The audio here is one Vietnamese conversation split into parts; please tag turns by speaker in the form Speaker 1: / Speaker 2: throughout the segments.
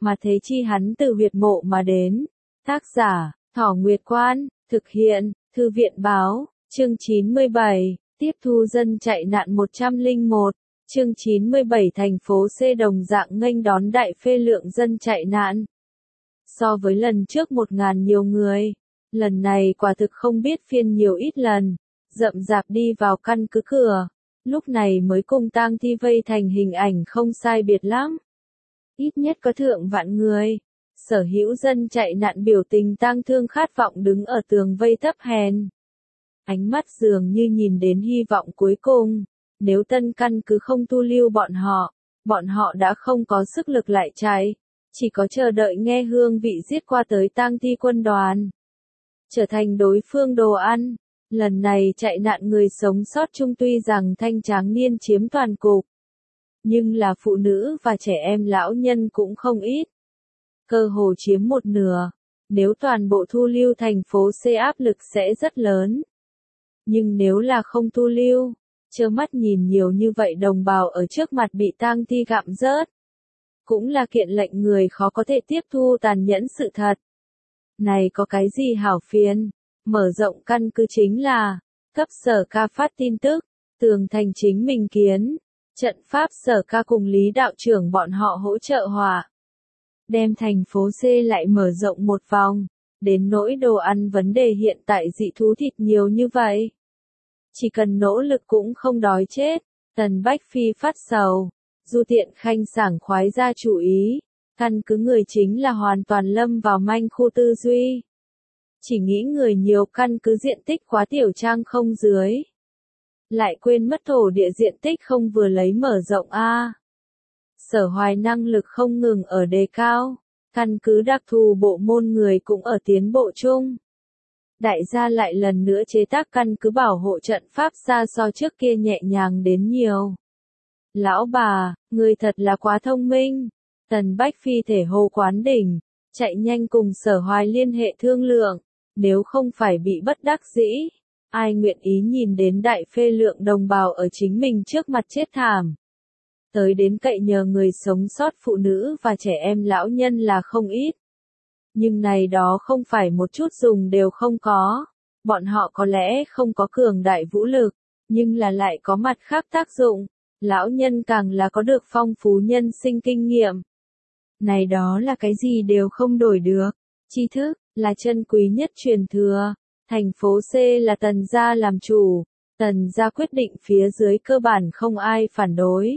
Speaker 1: mà thế chi hắn từ huyệt mộ mà đến. Tác giả, Thỏ Nguyệt Quan, thực hiện, Thư viện báo, chương 97, tiếp thu dân chạy nạn 101, chương 97 thành phố C đồng dạng nghênh đón đại phê lượng dân chạy nạn. So với lần trước 1.000 nhiều người, lần này quả thực không biết phiên nhiều ít lần, rậm rạp đi vào căn cứ cửa, lúc này mới cùng tang thi vây thành hình ảnh không sai biệt lắm. Ít nhất có thượng vạn người. Sở hữu dân chạy nạn biểu tình tang thương khát vọng đứng ở tường vây thấp hèn. Ánh mắt dường như nhìn đến hy vọng cuối cùng, nếu tân căn cứ không thu lưu bọn họ đã không có sức lực lại chạy, chỉ có chờ đợi nghe hương vị giết qua tới tang thi quân đoàn. Trở thành đối phương đồ ăn, lần này chạy nạn người sống sót chung tuy rằng thanh tráng niên chiếm toàn cục, nhưng là phụ nữ và trẻ em lão nhân cũng không ít. Cơ hồ chiếm một nửa, nếu toàn bộ thu lưu thành phố C áp lực sẽ rất lớn. Nhưng nếu là không thu lưu, trơ mắt nhìn nhiều như vậy đồng bào ở trước mặt bị tang thi gặm rớt, cũng là kiện lệnh người khó có thể tiếp thu tàn nhẫn sự thật. Này có cái gì hảo phiền, mở rộng căn cứ chính là, cấp sở ca phát tin tức, tường thành chính mình kiến, trận pháp sở ca cùng lý đạo trưởng bọn họ hỗ trợ hòa. Đem thành phố C lại mở rộng một vòng, đến nỗi đồ ăn vấn đề hiện tại dị thú thịt nhiều như vậy. Chỉ cần nỗ lực cũng không đói chết, Tần Bách Phi phát sầu, Du Tiện Khanh sảng khoái ra chủ ý, căn cứ người chính là hoàn toàn lâm vào manh khu tư duy. Chỉ nghĩ người nhiều căn cứ diện tích quá tiểu trang không dưới. Lại quên mất thổ địa diện tích không vừa lấy mở rộng a. Sở Hoài năng lực không ngừng ở đề cao, căn cứ đặc thù bộ môn người cũng ở tiến bộ chung. Đại gia lại lần nữa chế tác căn cứ bảo hộ trận pháp xa so trước kia nhẹ nhàng đến nhiều. Lão bà, người thật là quá thông minh. Tần Bách Phi thể hồ quán đỉnh, chạy nhanh cùng Sở Hoài liên hệ thương lượng, nếu không phải bị bất đắc dĩ, ai nguyện ý nhìn đến đại phê lượng đồng bào ở chính mình trước mặt chết thảm. Tới đến cậy nhờ người sống sót phụ nữ và trẻ em lão nhân là không ít. Nhưng này đó không phải một chút dùng đều không có. Bọn họ có lẽ không có cường đại vũ lực, nhưng là lại có mặt khác tác dụng. Lão nhân càng là có được phong phú nhân sinh kinh nghiệm. Này đó là cái gì đều không đổi được. Tri thức, là chân quý nhất truyền thừa. Thành phố C là Tần gia làm chủ. Tần gia quyết định phía dưới cơ bản không ai phản đối.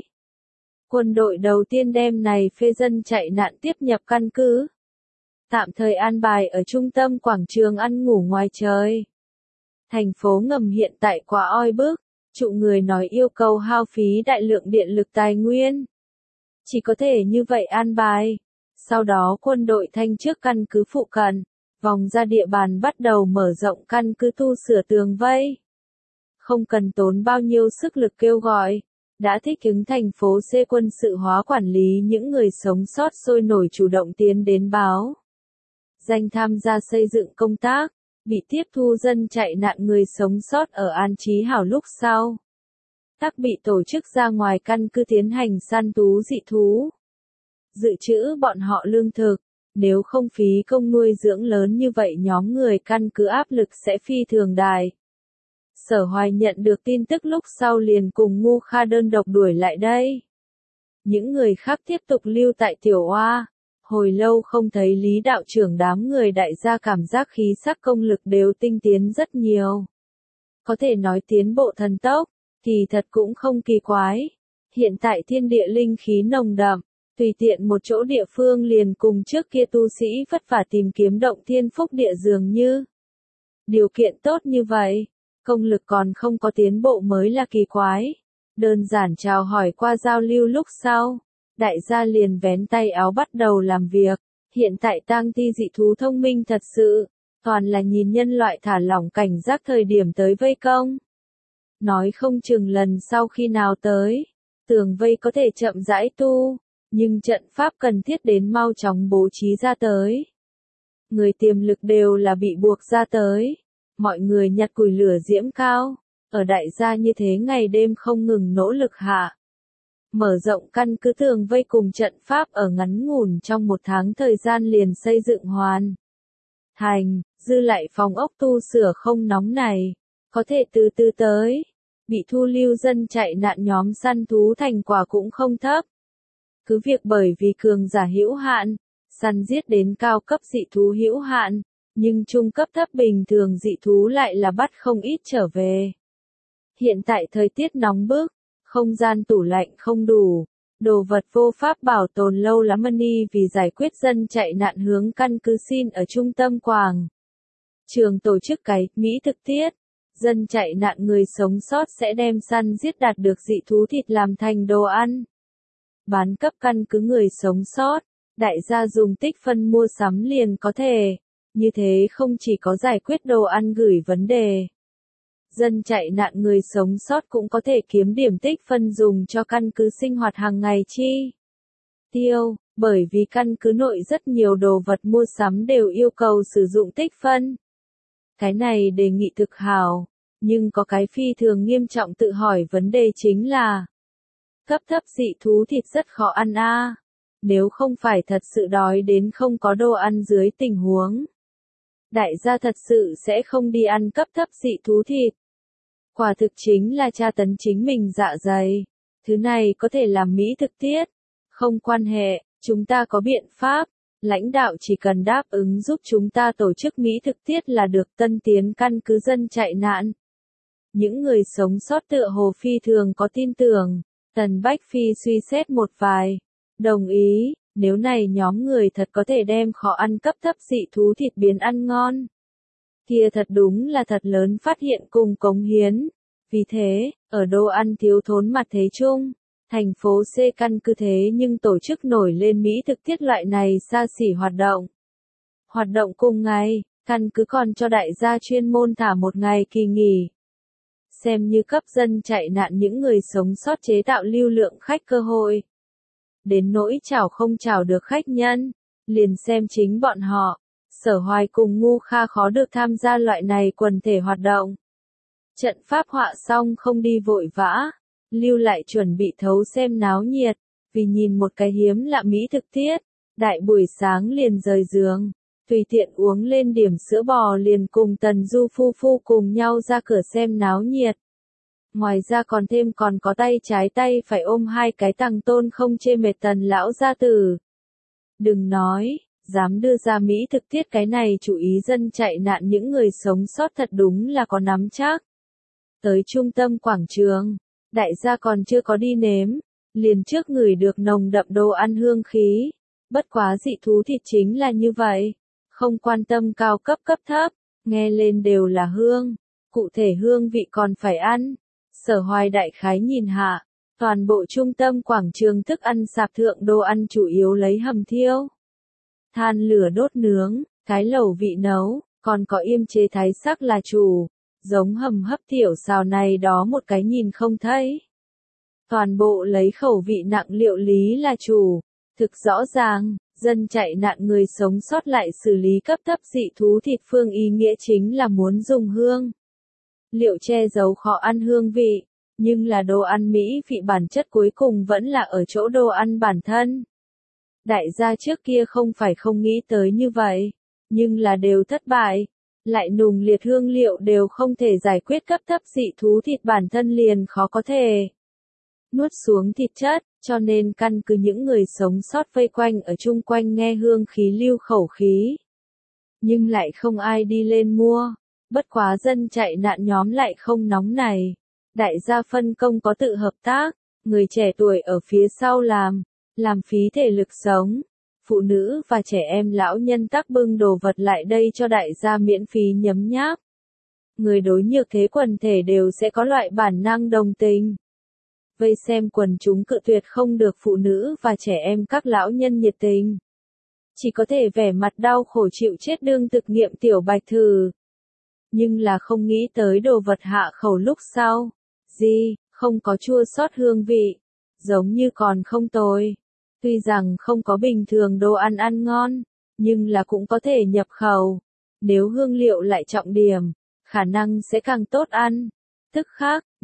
Speaker 1: Quân đội đầu tiên đem này phê dân chạy nạn tiếp nhập căn cứ. Tạm thời an bài ở trung tâm quảng trường ăn ngủ ngoài trời. Thành phố ngầm hiện tại quá oi bức, trụ người nói yêu cầu hao phí đại lượng điện lực tài nguyên. Chỉ có thể như vậy an bài. Sau đó quân đội thanh trước căn cứ phụ cận, vòng ra địa bàn bắt đầu mở rộng căn cứ tu sửa tường vây. Không cần tốn bao nhiêu sức lực kêu gọi. Đã thích ứng thành phố C quân sự hóa quản lý những người sống sót sôi nổi chủ động tiến đến báo. Danh tham gia xây dựng công tác, bị tiếp thu dân chạy nạn người sống sót ở an trí hảo lúc sau. Tác bị tổ chức ra ngoài căn cứ tiến hành săn tú dị thú. Dự trữ bọn họ lương thực, nếu không phí công nuôi dưỡng lớn như vậy nhóm người căn cứ áp lực sẽ phi thường đại. Sở Hoài nhận được tin tức lúc sau liền cùng Ngu Kha đơn độc đuổi lại đây. Những người khác tiếp tục lưu tại Tiểu Oa. Hồi lâu không thấy Lý đạo trưởng đám người đại gia cảm giác khí sắc công lực đều tinh tiến rất nhiều. Có thể nói tiến bộ thần tốc, thì thật cũng không kỳ quái. Hiện tại thiên địa linh khí nồng đậm, tùy tiện một chỗ địa phương liền cùng trước kia tu sĩ vất vả tìm kiếm động thiên phúc địa dường như. Điều kiện tốt như vậy. Công lực còn không có tiến bộ mới là kỳ quái. Đơn giản chào hỏi qua giao lưu lúc sau. Đại gia liền vén tay áo bắt đầu làm việc. Hiện tại tang thi dị thú thông minh thật sự. Toàn là nhìn nhân loại thả lỏng cảnh giác thời điểm tới vây công. Nói không chừng lần sau khi nào tới. Tường vây có thể chậm rãi tu. Nhưng trận pháp cần thiết đến mau chóng bố trí ra tới. Người tiềm lực đều là bị buộc ra tới. Mọi người nhặt củi lửa diễm cao, ở đại gia như thế ngày đêm không ngừng nỗ lực hạ. mở rộng căn cứ tường vây cùng trận pháp ở ngắn ngủn trong 1 tháng thời gian liền xây dựng hoàn thành, dư lại phòng ốc tu sửa không nóng này, có thể từ từ tới. Bị thu lưu dân chạy nạn nhóm săn thú thành quả cũng không thấp. Cứ việc bởi vì cường giả hữu hạn, săn giết đến cao cấp dị thú hữu hạn, nhưng trung cấp thấp bình thường dị thú lại là bắt không ít trở về. Hiện tại thời tiết nóng bức, không gian tủ lạnh không đủ, đồ vật vô pháp bảo tồn lâu lắm Money vì giải quyết dân chạy nạn hướng căn cứ xin ở trung tâm Quảng trường tổ chức cái Mỹ thực tiết. Dân chạy nạn người sống sót sẽ đem săn giết đạt được dị thú thịt làm thành đồ ăn. Bán cấp căn cứ người sống sót, đại gia dùng tích phân mua sắm liền có thể. Như thế không chỉ có giải quyết đồ ăn gửi vấn đề. Dân chạy nạn người sống sót cũng có thể kiếm điểm tích phân dùng cho căn cứ sinh hoạt hàng ngày chi tiêu, bởi vì căn cứ nội rất nhiều đồ vật mua sắm đều yêu cầu sử dụng tích phân. Cái này đề nghị thực hảo, nhưng có cái phi thường nghiêm trọng tự hỏi vấn đề chính là cấp thấp dị thú thịt rất khó ăn a. Nếu không phải thật sự đói đến không có đồ ăn dưới tình huống, đại gia thật sự sẽ không đi ăn cấp thấp dị thú thịt. Quả thực chính là tra tấn chính mình dạ dày. Thứ này có thể làm Mỹ thực tiết. Không quan hệ, chúng ta có biện pháp. Lãnh đạo chỉ cần đáp ứng giúp chúng ta tổ chức Mỹ thực tiết là được. Tân tiến căn cứ dân chạy nạn. Những người sống sót tựa hồ phi thường có tin tưởng. Tần Bách Phi suy xét một vài. Đồng ý, nếu này nhóm người thật có thể đem khó ăn cấp thấp dị thú thịt biến ăn ngon. Kia thật đúng là thật lớn phát hiện cùng cống hiến. Vì thế, ở đồ ăn thiếu thốn mặt thế chung, thành phố C căn cứ thế nhưng tổ chức nổi lên Mỹ thực tiết loại này xa xỉ hoạt động. Hoạt động cùng ngày, căn cứ còn cho đại gia chuyên môn thả 1 ngày kỳ nghỉ. Xem như cấp dân chạy nạn những người sống sót chế tạo lưu lượng khách cơ hội. Đến nỗi chào không chào được khách nhân, liền xem chính bọn họ. Sở Hoài cùng Ngu Kha khó được tham gia loại này quần thể hoạt động. Trận pháp họa xong không đi vội vã, lưu lại chuẩn bị thấu xem náo nhiệt, vì nhìn một cái hiếm lạ Mỹ thực tiết, đại buổi sáng liền rời giường, tùy tiện uống lên điểm sữa bò liền cùng Tần Du phu phu cùng nhau ra cửa xem náo nhiệt. Ngoài ra còn có tay trái tay phải ôm 2 cái tằng tôn không chê mệt Tần lão gia tử. Đừng nói, dám đưa ra Mỹ thực tiết cái này chủ ý dân chạy nạn những người sống sót thật đúng là có nắm chắc. Tới trung tâm quảng trường, đại gia còn chưa có đi nếm, liền trước ngửi được nồng đậm đồ ăn hương khí. Bất quá dị thú thịt chính là như vậy, không quan tâm cao cấp cấp thấp, nghe lên đều là hương, cụ thể hương vị còn phải ăn. Sở Hoài đại khái nhìn hạ, toàn bộ trung tâm quảng trường thức ăn sạp thượng đồ ăn chủ yếu lấy hầm thiêu. Than lửa đốt nướng, cái lẩu vị nấu, còn có yêm chế thái sắc là chủ, giống hầm hấp tiểu xào này đó một cái nhìn không thấy. Toàn bộ lấy khẩu vị nặng liệu lý là chủ, thực rõ ràng, dân chạy nạn người sống sót lại xử lý cấp thấp dị thú thịt phương ý nghĩa chính là muốn dùng hương. Liệu che giấu khó ăn hương vị, nhưng là đồ ăn Mỹ vị bản chất cuối cùng vẫn là ở chỗ đồ ăn bản thân. Đại gia trước kia không phải không nghĩ tới như vậy, nhưng là đều thất bại, lại nùng liệt hương liệu đều không thể giải quyết cấp thấp dị thú thịt bản thân liền khó có thể nuốt xuống thịt chất, cho nên căn cứ những người sống sót vây quanh ở chung quanh nghe hương khí lưu khẩu khí. Nhưng lại không ai đi lên mua, bất quá dân chạy nạn nhóm lại không nóng này. Đại gia phân công có tự hợp tác, người trẻ tuổi ở phía sau làm phí thể lực sống. Phụ nữ và trẻ em lão nhân tác bưng đồ vật lại đây cho đại gia miễn phí nhấm nháp. Người đối nhược thế quần thể đều sẽ có loại bản năng đồng tình. Vây xem quần chúng cự tuyệt không được phụ nữ và trẻ em các lão nhân nhiệt tình. Chỉ có thể vẻ mặt đau khổ chịu chết đương thực nghiệm tiểu bạch thử. Nhưng là không nghĩ tới đồ vật hạ khẩu lúc sau. Gì, không có chua xót hương vị. Giống như còn không tồi. Tuy rằng không có bình thường đồ ăn ăn ngon, nhưng là cũng có thể nhập khẩu. Nếu hương liệu lại trọng điểm, khả năng sẽ càng tốt ăn. Tức khác,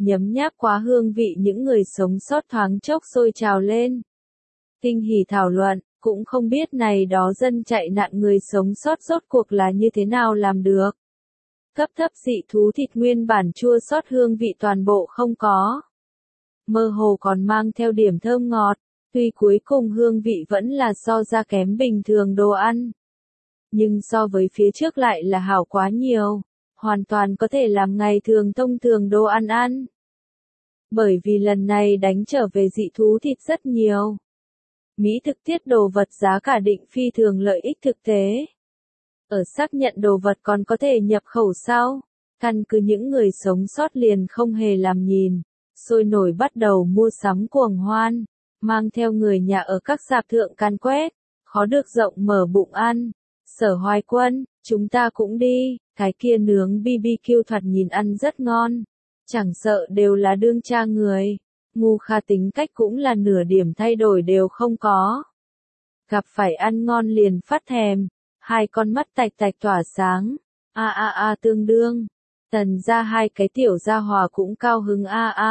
Speaker 1: nhấm nháp quá hương vị những người sống sót thoáng chốc sôi trào lên. Kinh hỉ thảo luận, cũng không biết này đó dân chạy nạn người sống sót rốt cuộc là như thế nào làm được. Cấp thấp dị thú thịt nguyên bản chua xót hương vị toàn bộ không có. Mơ hồ còn mang theo điểm thơm ngọt, tuy cuối cùng hương vị vẫn là so ra kém bình thường đồ ăn. Nhưng so với phía trước lại là hảo quá nhiều, hoàn toàn có thể làm ngày thường thông thường đồ ăn ăn. Bởi vì lần này đánh trở về dị thú thịt rất nhiều. Mỹ thực tiết đồ vật giá cả định phi thường lợi ích thực tế. Ở xác nhận đồ vật còn có thể nhập khẩu sau, căn cứ những người sống sót liền không hề làm nhìn, sôi nổi bắt đầu mua sắm cuồng hoan, mang theo người nhà ở các sạp thượng can quét, khó được rộng mở bụng ăn. Sở Hoài Quân, chúng ta cũng đi, cái kia nướng BBQ thoạt nhìn ăn rất ngon, chẳng sợ đều là đương cha người. Ngu Kha tính cách cũng là nửa điểm thay đổi đều không có. Gặp phải ăn ngon liền phát thèm, hai con mắt tạch tạch tỏa sáng, tương đương. Tần ra hai cái tiểu gia hòa cũng cao hứng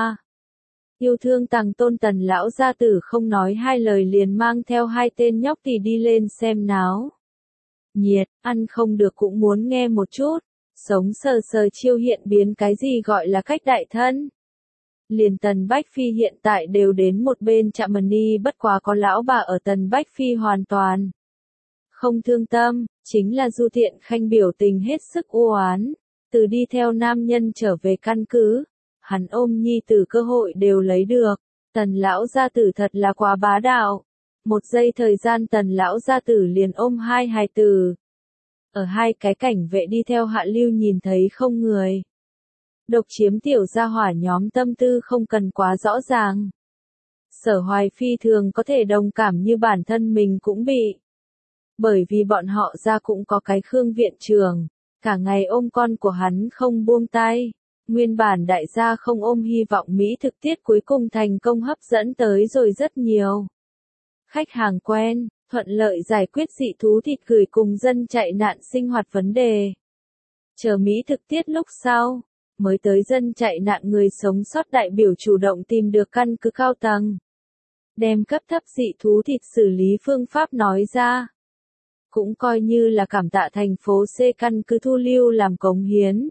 Speaker 1: Yêu thương Tằng Tôn Tần lão gia tử không nói hai lời liền mang theo hai tên nhóc tỳ đi lên xem náo. Nhiệt, ăn không được cũng muốn nghe một chút, sống sờ sờ chiêu hiện biến cái gì gọi là cách đại thân. Liền Tần Bách Phi hiện tại đều đến một bên chạm mani bất quá có lão bà ở Tần Bách Phi hoàn toàn không thương tâm, chính là Du Thiện Khanh biểu tình hết sức u oán, từ đi theo nam nhân trở về căn cứ, hắn ôm nhi tử cơ hội đều lấy được, Tần lão gia tử thật là quá bá đạo. Một giây thời gian Tần lão gia tử liền ôm hai hài tử. Ở hai cái cảnh vệ đi theo hạ lưu nhìn thấy không người. Độc chiếm tiểu gia hỏa nhóm tâm tư không cần quá rõ ràng. Sở Hoài phi thường có thể đồng cảm như bản thân mình cũng bị. Bởi vì bọn họ ra cũng có cái Khương viện trưởng, cả ngày ôm con của hắn không buông tay. Nguyên bản đại gia không ôm hy vọng Mỹ thực tiết cuối cùng thành công hấp dẫn tới rồi rất nhiều. Khách hàng quen, thuận lợi giải quyết dị thú thịt gửi cùng dân chạy nạn sinh hoạt vấn đề. Chờ Mỹ thực tiết lúc sau, mới tới dân chạy nạn người sống sót đại biểu chủ động tìm được căn cứ cao tầng. Đem cấp thấp dị thú thịt xử lý phương pháp nói ra. Cũng coi như là cảm tạ thành phố C căn cứ thu lưu làm cống hiến.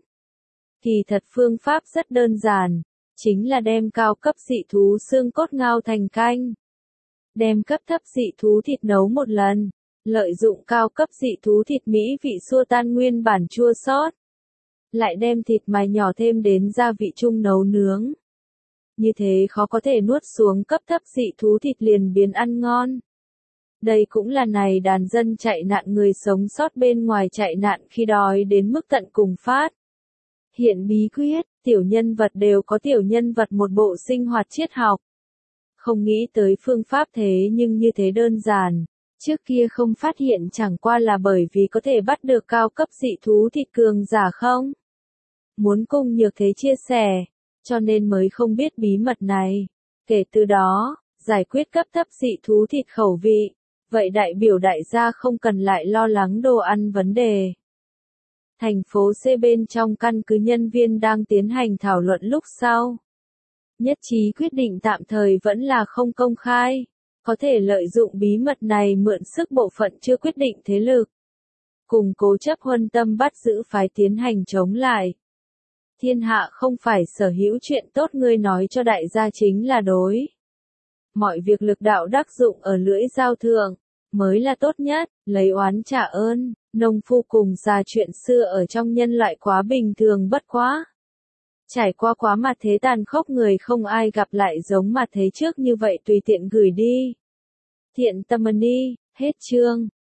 Speaker 1: Kỳ thật phương pháp rất đơn giản, chính là đem cao cấp dị thú xương cốt ngao thành canh. Đem cấp thấp dị thú thịt nấu một lần, lợi dụng cao cấp dị thú thịt mỹ vị xua tan nguyên bản chua xót. Lại đem thịt mài nhỏ thêm đến gia vị chung nấu nướng. Như thế khó có thể nuốt xuống cấp thấp dị thú thịt liền biến ăn ngon. Đây cũng là này đàn dân chạy nạn người sống sót bên ngoài chạy nạn khi đói đến mức tận cùng phát. Hiện bí quyết, tiểu nhân vật đều có tiểu nhân vật một bộ sinh hoạt triết học. Không nghĩ tới phương pháp thế nhưng như thế đơn giản. Trước kia không phát hiện chẳng qua là bởi vì có thể bắt được cao cấp dị thú thịt cường giả không? Muốn cùng Nhược Thế chia sẻ, cho nên mới không biết bí mật này. Kể từ đó, giải quyết cấp thấp dị thú thịt khẩu vị, vậy đại biểu đại gia không cần lại lo lắng đồ ăn vấn đề. Thành phố C bên trong căn cứ nhân viên đang tiến hành thảo luận lúc sau. Nhất trí quyết định tạm thời vẫn là không công khai, có thể lợi dụng bí mật này mượn sức bộ phận chưa quyết định thế lực. Cùng cố chấp huân tâm bắt giữ phái tiến hành chống lại. Thiên hạ không phải sở hữu chuyện tốt ngươi nói cho đại gia chính là đối. Mọi việc lực đạo đắc dụng ở lưỡi dao thượng, mới là tốt nhất, lấy oán trả ơn, nông phu cùng già chuyện xưa ở trong nhân loại quá bình thường bất quá. Trải qua quá mặt thế tàn khốc người không ai gặp lại giống mặt thế trước như vậy tùy tiện gửi đi. Thiện tâm đi, hết chương.